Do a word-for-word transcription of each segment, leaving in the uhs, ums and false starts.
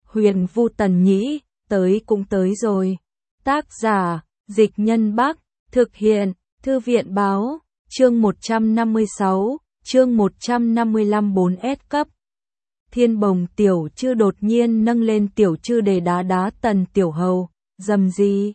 Huyền Vu Tần Nhĩ, tới cũng tới rồi. Tác giả, Dịch Nhân Bắc, thực hiện, Thư viện Báo, chương một trăm năm mươi sáu, chương một trăm năm mươi lăm bốn S cấp. Thiên Bồng Tiểu Chư đột nhiên nâng lên Tiểu Chư để đá đá Tần Tiểu Hầu, dầm gì?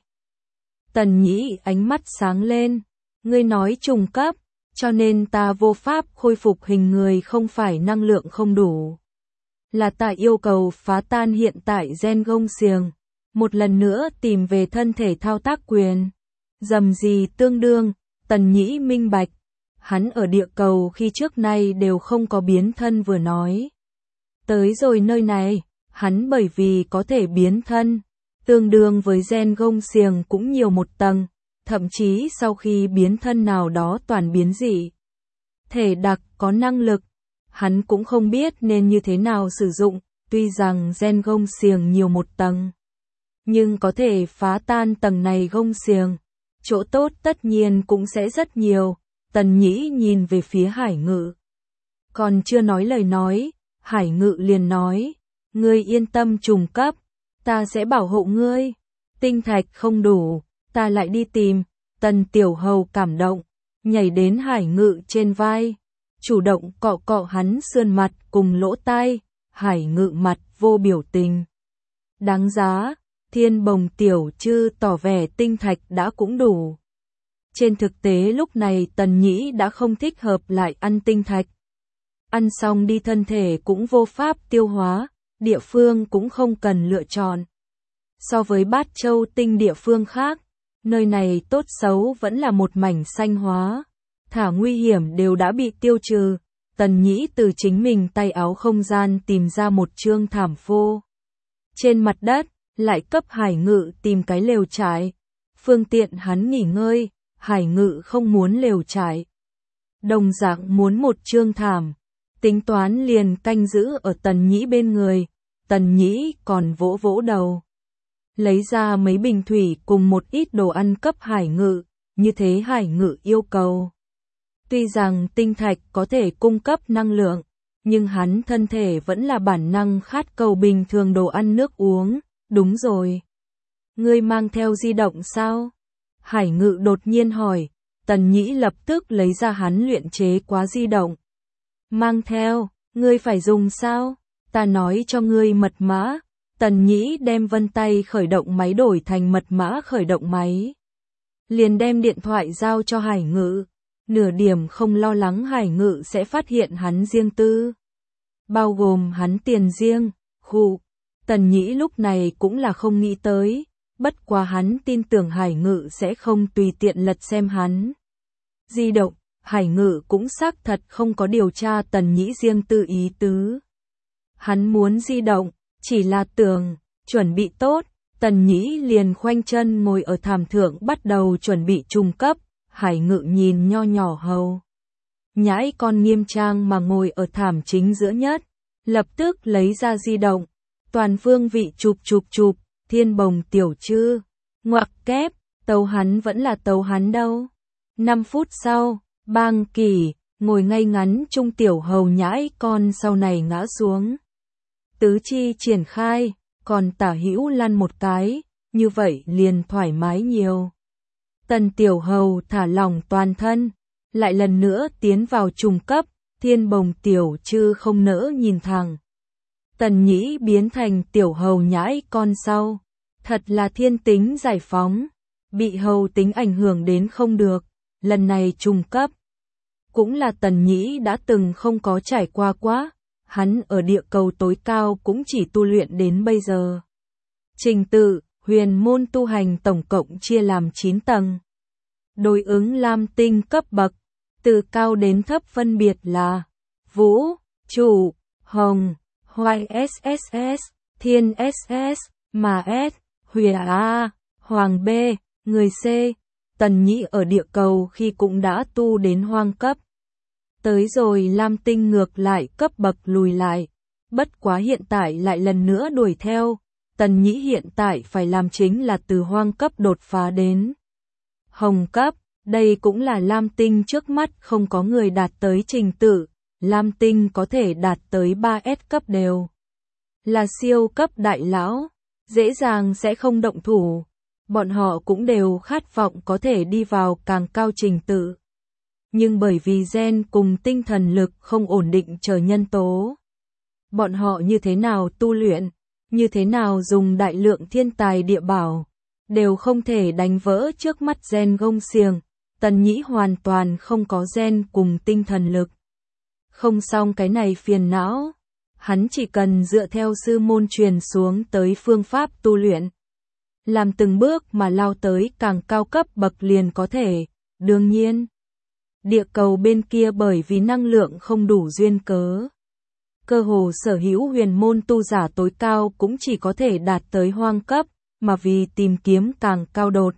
Tần Nhĩ ánh mắt sáng lên, ngươi nói trùng cấp, cho nên ta vô pháp khôi phục hình người không phải năng lượng không đủ. Là ta yêu cầu phá tan hiện tại gen gông xiềng, một lần nữa tìm về thân thể thao tác quyền. Dầm gì tương đương, Tần Nhĩ minh bạch, hắn ở địa cầu khi trước nay đều không có biến thân vừa nói. Tới rồi nơi này, hắn bởi vì có thể biến thân, tương đương với gen gông xiềng cũng nhiều một tầng, thậm chí sau khi biến thân nào đó toàn biến dị. Thể đặc có năng lực, hắn cũng không biết nên như thế nào sử dụng, tuy rằng gen gông xiềng nhiều một tầng, nhưng có thể phá tan tầng này gông xiềng, chỗ tốt tất nhiên cũng sẽ rất nhiều. Tần Nhĩ nhìn về phía Hải Ngự, còn chưa nói lời nói, Hải Ngự liền nói, ngươi yên tâm trùng cấp, ta sẽ bảo hộ ngươi, tinh thạch không đủ, ta lại đi tìm. Tần Tiểu Hầu cảm động, nhảy đến Hải Ngự trên vai, chủ động cọ cọ hắn sườn mặt cùng lỗ tai. Hải Ngự mặt vô biểu tình. Đáng giá, Thiên Bồng Tiểu Chư tỏ vẻ tinh thạch đã cũng đủ. Trên thực tế lúc này Tần Nhĩ đã không thích hợp lại ăn tinh thạch. Ăn xong đi thân thể cũng vô pháp tiêu hóa, địa phương cũng không cần lựa chọn. So với Bát Châu tinh địa phương khác, nơi này tốt xấu vẫn là một mảnh xanh hóa, thả nguy hiểm đều đã bị tiêu trừ. Tần Nhĩ từ chính mình tay áo không gian tìm ra một chương thảm phô. Trên mặt đất, lại cấp Hải Ngự tìm cái lều trại, phương tiện hắn nghỉ ngơi. Hải Ngự không muốn lều trại, đồng dạng muốn một chương thảm, tính toán liền canh giữ ở Tần Nhĩ bên người. Tần Nhĩ còn vỗ vỗ đầu, lấy ra mấy bình thủy cùng một ít đồ ăn cấp Hải Ngự, như thế Hải Ngự yêu cầu. Tuy rằng tinh thạch có thể cung cấp năng lượng, nhưng hắn thân thể vẫn là bản năng khát cầu bình thường đồ ăn nước uống. Đúng rồi, ngươi mang theo di động sao? Hải Ngự đột nhiên hỏi. Tần Nhĩ lập tức lấy ra hắn luyện chế quá di động. Mang theo, ngươi phải dùng sao? Ta nói cho ngươi mật mã. Tần Nhĩ đem vân tay khởi động máy đổi thành mật mã khởi động máy, liền đem điện thoại giao cho Hải Ngự, nửa điểm không lo lắng Hải Ngự sẽ phát hiện hắn riêng tư, bao gồm hắn tiền riêng. Khụ, Tần Nhĩ lúc này cũng là không nghĩ tới, bất quá hắn tin tưởng Hải Ngự sẽ không tùy tiện lật xem hắn di động. Hải Ngự cũng xác thật không có điều tra Tần Nhĩ riêng tư ý tứ. Hắn muốn di động, chỉ là tưởng, chuẩn bị tốt, Tần Nhĩ liền khoanh chân ngồi ở thảm thượng bắt đầu chuẩn bị trùng cấp. Hải Ngự nhìn nho nhỏ hầu nhãi con nghiêm trang mà ngồi ở thảm chính giữa nhất, lập tức lấy ra di động, toàn phương vị chụp chụp chụp. Thiên Bồng Tiểu Chư, ngoặc kép, tấu hắn vẫn là tấu hắn đâu. Năm phút sau, Bang Kỳ, ngồi ngay ngắn trung tiểu hầu nhãi con sau này ngã xuống. Tứ chi triển khai, còn tả hữu lăn một cái, như vậy liền thoải mái nhiều. Tần Tiểu Hầu thả lỏng toàn thân, lại lần nữa tiến vào trùng cấp. Thiên Bồng Tiểu Chư không nỡ nhìn thẳng Tần Nhĩ biến thành tiểu hầu nhãi con sau, thật là thiên tính giải phóng, bị hầu tính ảnh hưởng đến không được. Lần này trùng cấp, cũng là Tần Nhĩ đã từng không có trải qua quá, hắn ở địa cầu tối cao cũng chỉ tu luyện đến bây giờ. Trình tự, huyền môn tu hành tổng cộng chia làm chín tầng. Đối ứng lam tinh cấp bậc, từ cao đến thấp phân biệt là Vũ, Trụ, Hồng, Hoài ét ét ét, Thiên ét ét, Mà S, Huyền A, Hoàng B, Người C. Tần Nhĩ ở địa cầu khi cũng đã tu đến hoang cấp. Tới rồi lam tinh ngược lại cấp bậc lùi lại, bất quá hiện tại lại lần nữa đuổi theo. Tần Nhĩ hiện tại phải làm chính là từ hoang cấp đột phá đến hồng cấp, đây cũng là lam tinh trước mắt không có người đạt tới trình tự, lam tinh có thể đạt tới ba S cấp đều là siêu cấp đại lão, dễ dàng sẽ không động thủ. Bọn họ cũng đều khát vọng có thể đi vào càng cao trình tự. Nhưng bởi vì gen cùng tinh thần lực không ổn định chờ nhân tố. Bọn họ như thế nào tu luyện, như thế nào dùng đại lượng thiên tài địa bảo, đều không thể đánh vỡ trước mắt gen gông xiềng. Tần Nhĩ hoàn toàn không có gen cùng tinh thần lực. Không xong cái này phiền não, hắn chỉ cần dựa theo sư môn truyền xuống tới phương pháp tu luyện. Làm từng bước mà lao tới càng cao cấp bậc liền có thể, đương nhiên. Địa cầu bên kia bởi vì năng lượng không đủ duyên cớ. Cơ hồ sở hữu huyền môn tu giả tối cao cũng chỉ có thể đạt tới hoang cấp, mà vì tìm kiếm càng cao đột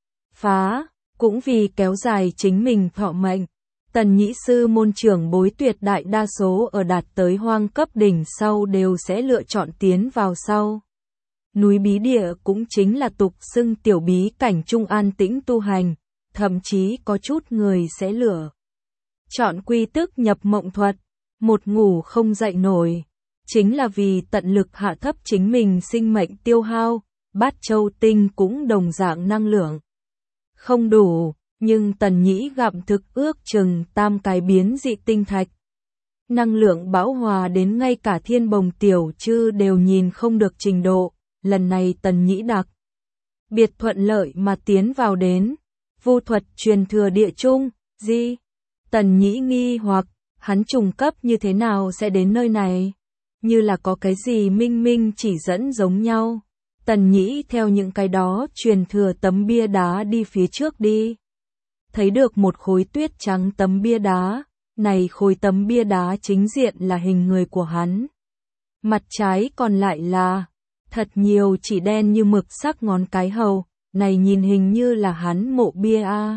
phá, cũng vì kéo dài chính mình thọ mệnh. Tần Nhĩ sư môn trưởng bối tuyệt đại đa số ở đạt tới hoang cấp đỉnh sau đều sẽ lựa chọn tiến vào sau. Núi bí địa cũng chính là tục xưng tiểu bí cảnh trung an tĩnh tu hành, thậm chí có chút người sẽ lựa chọn quy tức nhập mộng thuật, một ngủ không dậy nổi, chính là vì tận lực hạ thấp chính mình sinh mệnh tiêu hao. Bát châu tinh cũng đồng dạng năng lượng không đủ, nhưng Tần Nhĩ gặm thực ước chừng tam cái biến dị tinh thạch. Năng lượng bão hòa đến ngay cả thiên bồng tiểu chư đều nhìn không được trình độ, lần này Tần Nhĩ đặc biệt thuận lợi mà tiến vào đến vu thuật truyền thừa địa trung, gì? Tần Nhĩ nghi hoặc, hắn trùng cấp như thế nào sẽ đến nơi này? Như là có cái gì minh minh chỉ dẫn giống nhau. Tần Nhĩ theo những cái đó truyền thừa tấm bia đá đi phía trước đi. Thấy được một khối tuyết trắng tấm bia đá, này khối tấm bia đá chính diện là hình người của hắn. Mặt trái còn lại là thật nhiều chỉ đen như mực sắc ngón cái hầu, này nhìn hình như là hắn mộ bia a.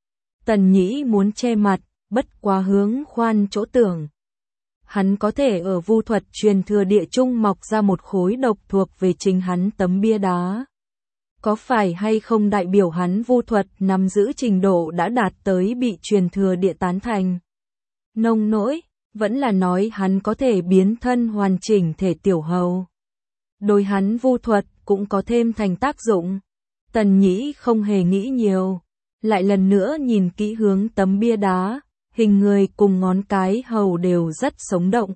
Tần Nhĩ muốn che mặt, bất quá hướng khoan chỗ tưởng. Hắn có thể ở vu thuật truyền thừa địa trung mọc ra một khối độc thuộc về chính hắn tấm bia đá. Có phải hay không đại biểu hắn vu thuật nắm giữ trình độ đã đạt tới bị truyền thừa địa tán thành? Nông nỗi, vẫn là nói hắn có thể biến thân hoàn chỉnh thể tiểu hầu. Đối hắn vu thuật cũng có thêm thành tác dụng. Tần Nhĩ không hề nghĩ nhiều, lại lần nữa nhìn kỹ hướng tấm bia đá. Hình người cùng ngón cái hầu đều rất sống động.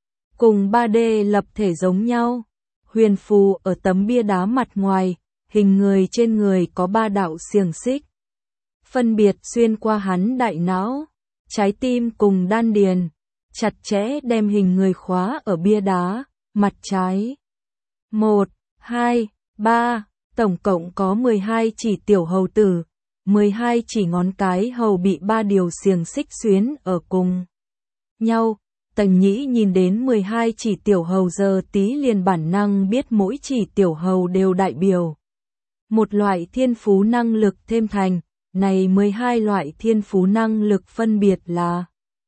Cùng ba D lập thể giống nhau. Huyền phù ở tấm bia đá mặt ngoài, hình người trên người có ba đạo xiềng xích. Phân biệt xuyên qua hắn đại não, trái tim cùng đan điền, chặt chẽ đem hình người khóa ở bia đá, mặt trái. một, hai, ba, tổng cộng có mười hai chỉ tiểu hầu tử. mười hai chỉ ngón cái hầu bị ba điều xiềng xích xuyến ở cùng nhau. Tần Nhĩ nhìn đến mười hai chỉ tiểu hầu giờ tí liền bản năng biết mỗi chỉ tiểu hầu đều đại biểu một loại thiên phú năng lực thêm thành. Này mười hai loại thiên phú năng lực phân biệt là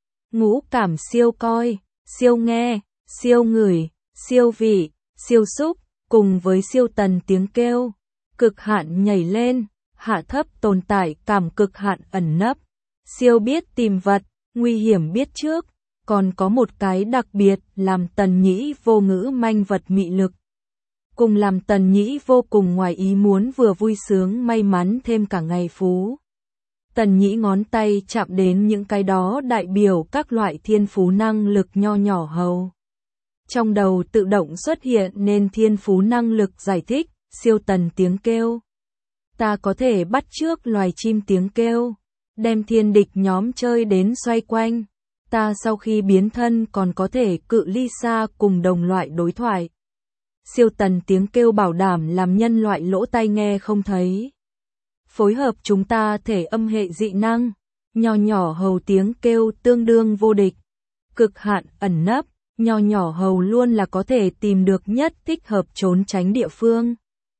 ngũ cảm siêu coi, siêu nghe, siêu ngửi, siêu vị, siêu xúc, cùng với siêu tần tiếng kêu, cực hạn nhảy lên, hạ thấp tồn tại cảm cực hạn ẩn nấp, siêu biết tìm vật, nguy hiểm biết trước, còn có một cái đặc biệt làm Tần Nhĩ vô ngữ manh vật mị lực. Cùng làm Tần Nhĩ vô cùng ngoài ý muốn vừa vui sướng may mắn thêm cả ngày phú. Tần Nhĩ ngón tay chạm đến những cái đó đại biểu các loại thiên phú năng lực nho nhỏ hầu. Trong đầu tự động xuất hiện nên thiên phú năng lực giải thích, siêu tần tiếng kêu. Ta có thể bắt chước loài chim tiếng kêu, đem thiên địch nhóm chơi đến xoay quanh. Ta sau khi biến thân còn có thể cự ly xa cùng đồng loại đối thoại. Siêu tần tiếng kêu bảo đảm làm nhân loại lỗ tai nghe không thấy. Phối hợp chúng ta thể âm hệ dị năng, nho nhỏ hầu tiếng kêu tương đương vô địch. Cực hạn ẩn nấp, nho nhỏ hầu luôn là có thể tìm được nhất thích hợp trốn tránh địa phương.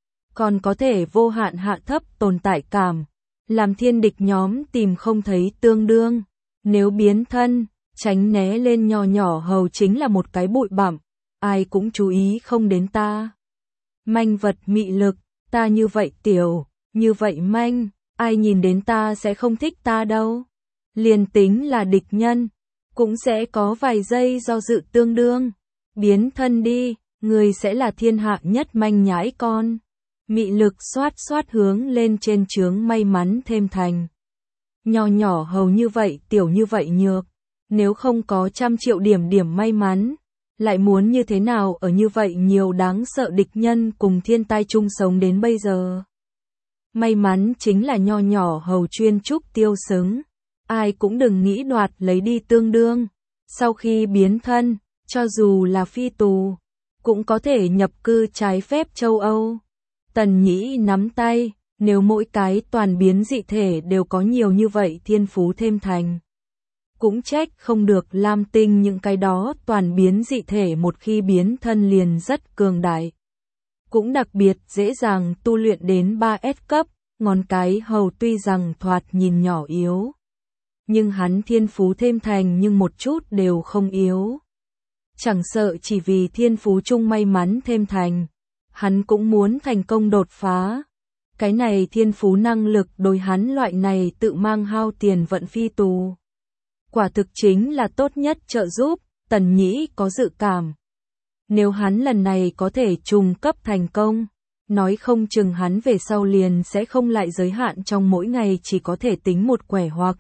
Còn có thể vô hạn hạ thấp tồn tại cảm, làm thiên địch nhóm tìm không thấy tương đương. Nếu biến thân, tránh né lên nho nhỏ hầu chính là một cái bụi bặm, ai cũng chú ý không đến ta. Manh vật mị lực, ta như vậy tiểu, như vậy manh, ai nhìn đến ta sẽ không thích ta đâu. Liền tính là địch nhân, cũng sẽ có vài giây do dự tương đương. Biến thân đi, Ngươi sẽ là thiên hạ nhất manh nhãi con. Mị lực xoát xoát hướng lên trên chướng may mắn thêm thành. Nho nhỏ hầu như vậy, tiểu như vậy nhược. Nếu không có trăm triệu điểm điểm may mắn, lại muốn như thế nào ở như vậy nhiều đáng sợ địch nhân cùng thiên tai chung sống đến bây giờ. May mắn chính là nho nhỏ hầu chuyên trúc tiêu xứng. Ai cũng đừng nghĩ đoạt lấy đi tương đương. Sau khi biến thân, cho dù là phi tù, cũng có thể nhập cư trái phép châu Âu. Tần Nhĩ nắm tay, nếu mỗi cái toàn biến dị thể đều có nhiều như vậy thiên phú thêm thành. Cũng trách không được Lam Tinh những cái đó toàn biến dị thể một khi biến thân liền rất cường đại. Cũng đặc biệt dễ dàng tu luyện đến ba S cấp, ngón cái hầu tuy rằng thoạt nhìn nhỏ yếu. Nhưng hắn thiên phú thêm thành nhưng một chút đều không yếu. Chẳng sợ chỉ vì thiên phú chung may mắn thêm thành. Hắn cũng muốn thành công đột phá. Cái này thiên phú năng lực đối hắn loại này tự mang hao tiền vận phi tù. Quả thực chính là tốt nhất trợ giúp, Tần Nhĩ có dự cảm. Nếu hắn lần này có thể trùng cấp thành công, nói không chừng hắn về sau liền sẽ không lại giới hạn trong mỗi ngày chỉ có thể tính một quẻ hoặc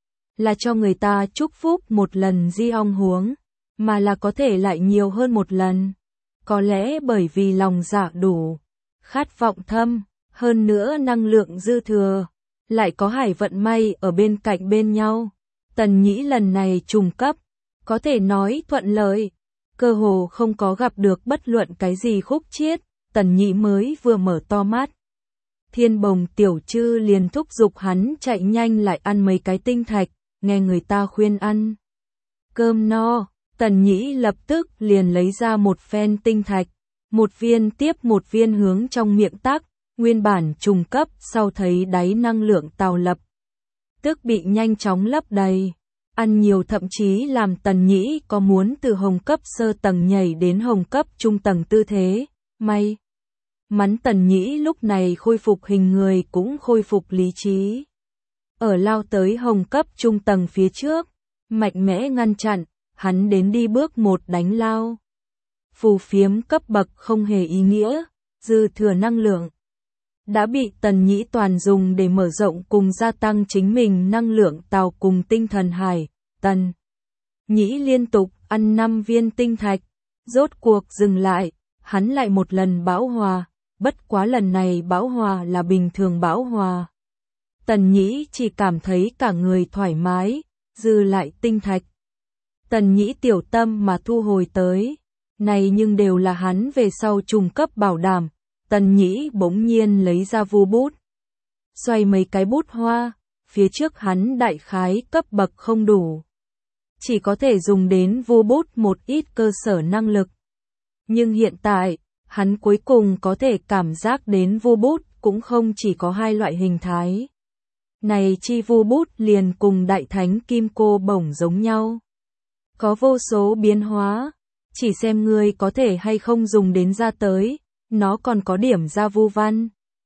là cho người ta chúc phúc một lần di ong huống, mà là có thể lại nhiều hơn một lần. Có lẽ bởi vì lòng dạ đủ, khát vọng thâm, hơn nữa năng lượng dư thừa, lại có hải vận may ở bên cạnh bên nhau. Tần Nhĩ lần này trùng cấp, có thể nói thuận lợi, cơ hồ không có gặp được bất luận cái gì khúc chiết, Tần Nhĩ mới vừa mở to mắt. Thiên Bồng tiểu trư liền thúc giục hắn chạy nhanh lại ăn mấy cái tinh thạch, nghe người ta khuyên ăn cơm no, Tần Nhĩ lập tức liền lấy ra một phen tinh thạch, một viên tiếp một viên hướng trong miệng tắc, nguyên bản trùng cấp sau thấy đáy năng lượng tào lập. Tức bị nhanh chóng lấp đầy, ăn nhiều thậm chí làm Tần Nhĩ có muốn từ hồng cấp sơ tầng nhảy đến hồng cấp trung tầng tư thế, may. Mắn Tần Nhĩ lúc này khôi phục hình người cũng khôi phục lý trí. Ở lao tới hồng cấp trung tầng phía trước, mạnh mẽ ngăn chặn, hắn đến đi bước một đánh lao. Phù phiếm cấp bậc không hề ý nghĩa, dư thừa năng lượng. Đã bị Tần Nhĩ toàn dùng để mở rộng cùng gia tăng chính mình năng lượng tào cùng tinh thần hải. Tần Nhĩ liên tục ăn năm viên tinh thạch, rốt cuộc dừng lại, hắn lại một lần bão hòa, bất quá lần này bão hòa là bình thường bão hòa. Tần Nhĩ chỉ cảm thấy cả người thoải mái, dư lại tinh thạch. Tần Nhĩ tiểu tâm mà thu hồi tới, này nhưng đều là hắn về sau trùng cấp bảo đảm. Tần Nhĩ bỗng nhiên lấy ra vu bút, xoay mấy cái bút hoa, phía trước hắn đại khái cấp bậc không đủ, chỉ có thể dùng đến vu bút một ít cơ sở năng lực. Nhưng hiện tại, hắn cuối cùng có thể cảm giác đến vu bút cũng không chỉ có hai loại hình thái. Này chi vu bút liền cùng đại thánh kim cô bổng giống nhau, có vô số biến hóa, chỉ xem ngươi có thể hay không dùng đến ra tới. Nó còn có điểm ra vu văn,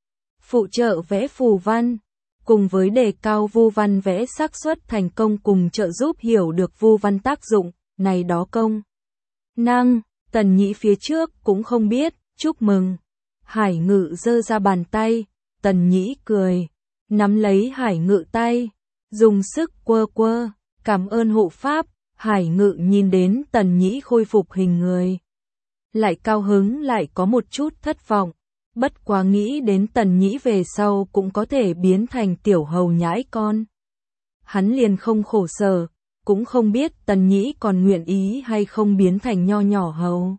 phụ trợ vẽ phù văn, cùng với đề cao vu văn vẽ xác suất thành công cùng trợ giúp hiểu được vu văn tác dụng, này đó công năng, Tần Nhĩ phía trước cũng không biết, chúc mừng. Hải Ngự giơ ra bàn tay, Tần Nhĩ cười, nắm lấy Hải Ngự tay, dùng sức quơ quơ, cảm ơn hộ pháp. Hải Ngự nhìn đến Tần Nhĩ khôi phục hình người, lại cao hứng lại có một chút thất vọng, bất quá nghĩ đến Tần Nhĩ về sau cũng có thể biến thành tiểu hầu nhãi con. Hắn liền không khổ sở, cũng không biết Tần Nhĩ còn nguyện ý hay không biến thành nho nhỏ hầu.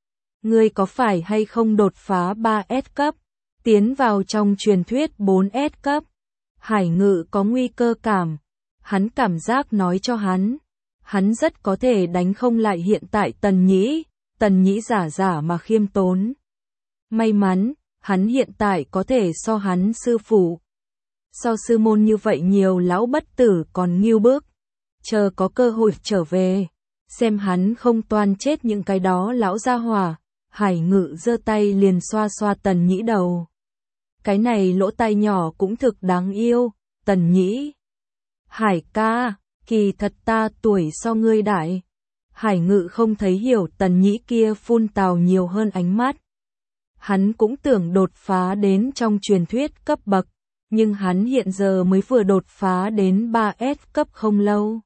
Ngươi có phải hay không đột phá ba S cấp, tiến vào trong truyền thuyết bốn S cấp? Hải Ngự có nguy cơ cảm, hắn cảm giác nói cho hắn, hắn rất có thể đánh không lại hiện tại Tần Nhĩ. Tần Nhĩ giả giả mà khiêm tốn. May mắn, hắn hiện tại có thể so hắn sư phụ. So sư môn như vậy nhiều lão bất tử còn nghiêu bước. Chờ có cơ hội trở về, xem hắn không toan chết những cái đó lão gia hỏa. Hải Ngự giơ tay liền xoa xoa Tần Nhĩ đầu. Cái này lỗ tai nhỏ cũng thực đáng yêu, Tần Nhĩ. Hải ca, kỳ thật ta tuổi so ngươi đại. Hải Ngự không thấy hiểu Tần Nhĩ kia phun tào nhiều hơn ánh mắt. Hắn cũng tưởng đột phá đến trong truyền thuyết cấp bậc, nhưng hắn hiện giờ mới vừa đột phá đến ba S cấp không lâu.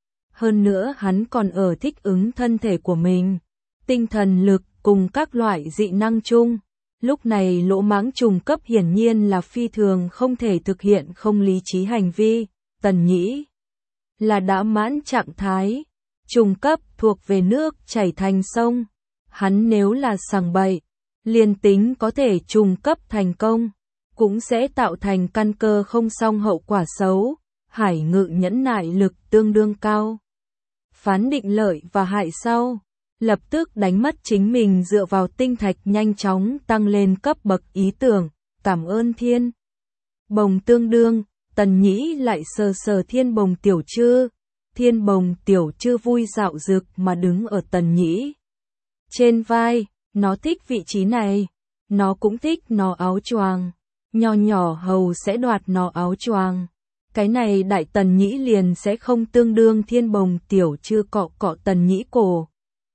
Hơn nữa hắn còn ở thích ứng thân thể của mình, tinh thần lực cùng các loại dị năng chung. Lúc này lỗ mãng trùng cấp hiển nhiên là phi thường không thể thực hiện không lý trí hành vi. Tần Nhĩ là đã mãn trạng thái, trùng cấp thuộc về nước chảy thành sông. Hắn nếu là sằng bậy, liền tính có thể trùng cấp thành công, cũng sẽ tạo thành căn cơ không song hậu quả xấu. Hải Ngự nhẫn nại lực tương đương cao, phán định lợi và hại sau, lập tức đánh mất chính mình dựa vào tinh thạch nhanh chóng tăng lên cấp bậc ý tưởng. Cảm ơn thiên bồng tương đương. Tần Nhĩ lại sờ sờ thiên bồng tiểu trư. Thiên bồng tiểu trư vui dạo dực mà đứng ở Tần Nhĩ trên vai. Nó thích vị trí này, nó cũng thích nó áo choàng. Nho nhỏ hầu sẽ đoạt nó áo choàng, cái này đại Tần Nhĩ liền sẽ không tương đương thiên bồng tiểu trư cọ cọ Tần Nhĩ cổ.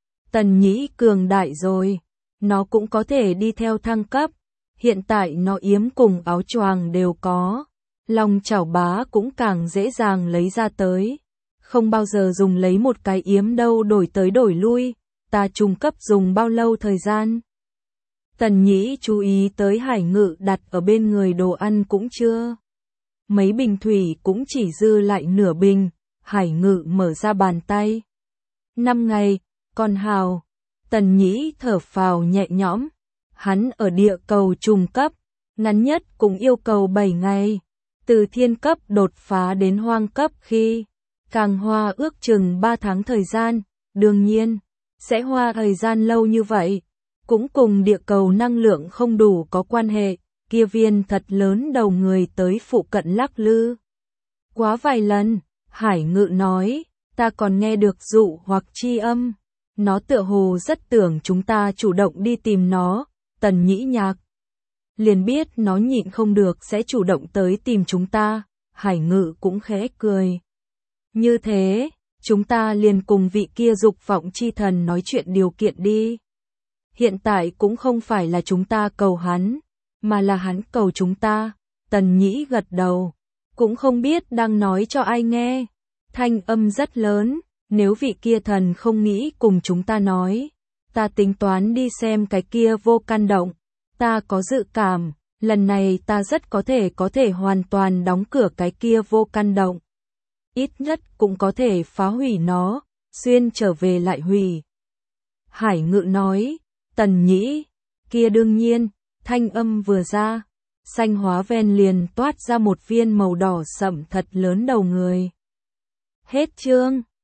Tần Nhĩ cường đại rồi, nó cũng có thể đi theo thăng cấp. Hiện tại nó yếm cùng áo choàng đều có, lòng chảo bá cũng càng dễ dàng lấy ra tới. Không bao giờ dùng lấy một cái yếm đâu đổi tới đổi lui. Ta trung cấp dùng bao lâu thời gian? Tần Nhĩ chú ý tới Hải Ngự đặt ở bên người đồ ăn cũng chưa. Mấy bình thủy cũng chỉ dư lại nửa bình. Hải Ngự mở ra bàn tay. Năm ngày, còn hào. Tần Nhĩ thở phào nhẹ nhõm. Hắn ở địa cầu trùng cấp, ngắn nhất cũng yêu cầu bảy ngày. Từ thiên cấp đột phá đến hoang cấp khi càng hoa ước chừng ba tháng thời gian. Đương nhiên, sẽ hoa thời gian lâu như vậy, cũng cùng địa cầu năng lượng không đủ có quan hệ. Kia viên thật lớn đầu người tới phụ cận lắc lư quá vài lần. Hải Ngự nói, ta còn nghe được dụ hoặc chi âm. Nó tựa hồ rất tưởng chúng ta chủ động đi tìm nó. Tần Nhĩ nhạc liền biết nó nhịn không được sẽ chủ động tới tìm chúng ta. Hải Ngự cũng khẽ cười. Như thế, chúng ta liền cùng vị kia dục vọng chi thần nói chuyện điều kiện đi. Hiện tại cũng không phải là chúng ta cầu hắn, mà là hắn cầu chúng ta. Tần Nhĩ gật đầu, cũng không biết đang nói cho ai nghe. Thanh âm rất lớn, nếu vị kia thần không nghĩ cùng chúng ta nói, ta tính toán đi xem cái kia vô căn động. Ta có dự cảm, lần này ta rất có thể có thể hoàn toàn đóng cửa cái kia vô căn động. Ít nhất cũng có thể phá hủy nó, xuyên trở về lại hủy. Hải Ngự nói, Tần Nhĩ, kia đương nhiên. Thanh âm vừa ra, xanh hóa ven liền toát ra một viên màu đỏ sậm thật lớn đầu người. Hết chương.